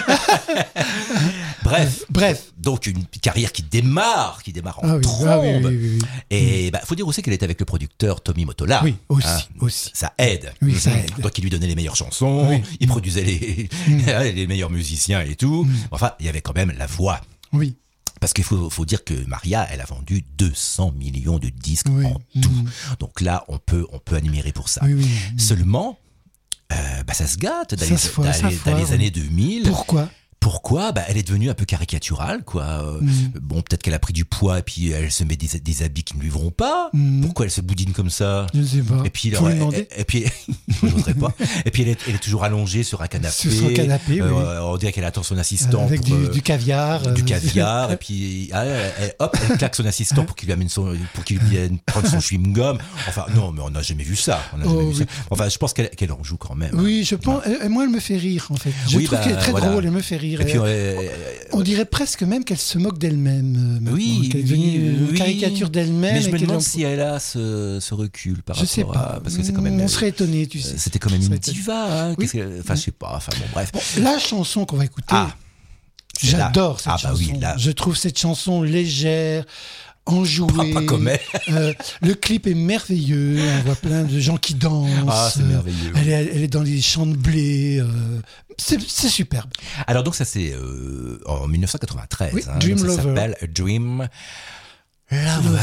Speaker 2: Bref. Donc une carrière qui démarre en trombe.
Speaker 5: Oui.
Speaker 2: Et faut dire aussi qu'elle était avec le producteur Tommy Mottola.
Speaker 5: Oui, aussi.
Speaker 2: Ça aide.
Speaker 5: Oui, ça aide.
Speaker 2: Donc il lui donnait les meilleures chansons, il produisait les meilleurs musiciens et tout. Enfin, il y avait quand même la voix.
Speaker 5: Oui.
Speaker 2: Parce qu'il faut dire que Maria, elle a vendu 200 millions de disques en tout. Donc là, on peut admirer pour ça.
Speaker 5: Oui.
Speaker 2: Seulement, ça se gâte dans les années 2000. Pourquoi? Elle est devenue un peu caricaturale, quoi. Bon, peut-être qu'elle a pris du poids et puis elle se met des habits qui ne lui vont pas. Pourquoi elle se boudine comme ça?
Speaker 5: Je ne sais pas.
Speaker 2: Et puis,
Speaker 5: faut lui demander.
Speaker 2: Et puis, j'oserais pas. Et puis, elle est toujours allongée sur un canapé.
Speaker 5: Sur son canapé, oui.
Speaker 2: On dirait qu'elle attend son assistant.
Speaker 5: Avec du caviar.
Speaker 2: Du caviar. Et puis, elle claque son assistant pour qu'il lui vienne prendre son chewing-gum. Enfin, non, mais on n'a jamais vu ça. Ça. Enfin, je pense qu'elle en joue quand même.
Speaker 5: Oui, je pense. Moi, elle me fait rire, en fait. Je trouve qu'elle est très drôle, elle me fait rire. Et puis, on dirait presque même qu'elle se moque d'elle-même. Qu'elle est devenue une caricature d'elle-même.
Speaker 2: Mais je me demande si elle a ce recul par rapport à... Parce que c'est quand même...
Speaker 5: On serait étonné, tu sais.
Speaker 2: C'était quand même une diva. Hein, je sais pas. Enfin, bon, bref.
Speaker 5: La chanson qu'on va écouter, j'adore cette chanson.
Speaker 2: Oui,
Speaker 5: je trouve cette chanson légère, enjouée.
Speaker 2: Pas comme elle.
Speaker 5: Le clip est merveilleux. On voit plein de gens qui dansent.
Speaker 2: Ah, c'est merveilleux.
Speaker 5: Elle est dans les champs de blé. C'est superbe.
Speaker 2: Alors donc ça c'est en 1993.
Speaker 5: Oui, Dream
Speaker 2: ça
Speaker 5: Lover.
Speaker 2: S'appelle Dream Lover.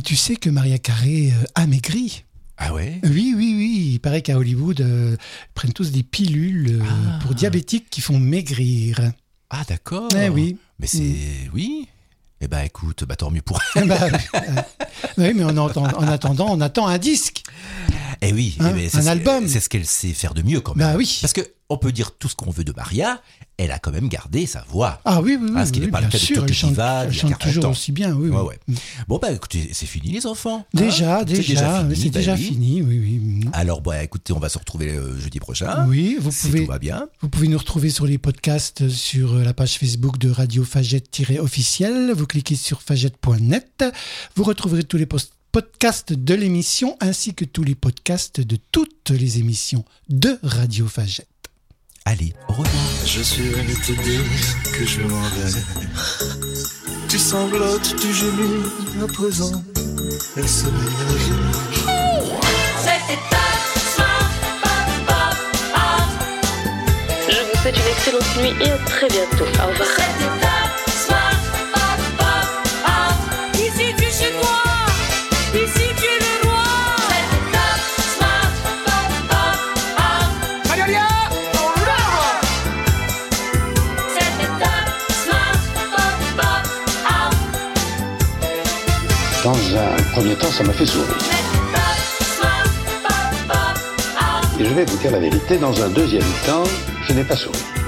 Speaker 5: Mais tu sais que Maria Carey a maigri.
Speaker 2: Ah ouais?
Speaker 5: Oui. Il paraît qu'à Hollywood, ils prennent tous des pilules pour diabétiques qui font maigrir.
Speaker 2: Ah d'accord.
Speaker 5: Eh oui.
Speaker 2: Mais c'est... Oui. Eh ben écoute, tant mieux pour
Speaker 5: oui, mais en attendant, on attend un disque.
Speaker 2: Eh oui,
Speaker 5: un album.
Speaker 2: C'est ce qu'elle sait faire de mieux quand même.
Speaker 5: Bah oui.
Speaker 2: Parce que on peut dire tout ce qu'on veut de Maria, elle a quand même gardé sa voix.
Speaker 5: Ah oui,
Speaker 2: ce qui n'est pas le cas de toutes les divas.
Speaker 5: Elle chante toujours aussi bien, oui.
Speaker 2: Ouais. Bon écoutez, c'est fini les enfants.
Speaker 5: Déjà, c'est déjà fini, oui.
Speaker 2: Alors écoutez, on va se retrouver jeudi prochain.
Speaker 5: Oui,
Speaker 2: tout va bien.
Speaker 5: Vous pouvez nous retrouver sur les podcasts sur la page Facebook de Radio Fagette-officiel. Vous cliquez sur fagette.net. Vous retrouverez tous les podcasts de l'émission ainsi que tous les podcasts de toutes les émissions de Radio Fagette.
Speaker 2: Allez, au revoir.
Speaker 15: Je suis venu te dire que je m'en vais. Tu sanglotes, tu gémis, à présent, elle se met à genoux.
Speaker 4: C'était Top Smart Pop Pop Art.
Speaker 16: Je vous souhaite une excellente nuit et à très bientôt. Au revoir.
Speaker 4: C'était Top Smart Pop Pop Art. Ici tu es chez toi, ici tu es le roi. C'était Top Smart Pop Pop Art. Magalia!
Speaker 17: Dans un premier temps, ça m'a fait sourire. Et je vais vous dire la vérité, dans un deuxième temps, je n'ai pas souri.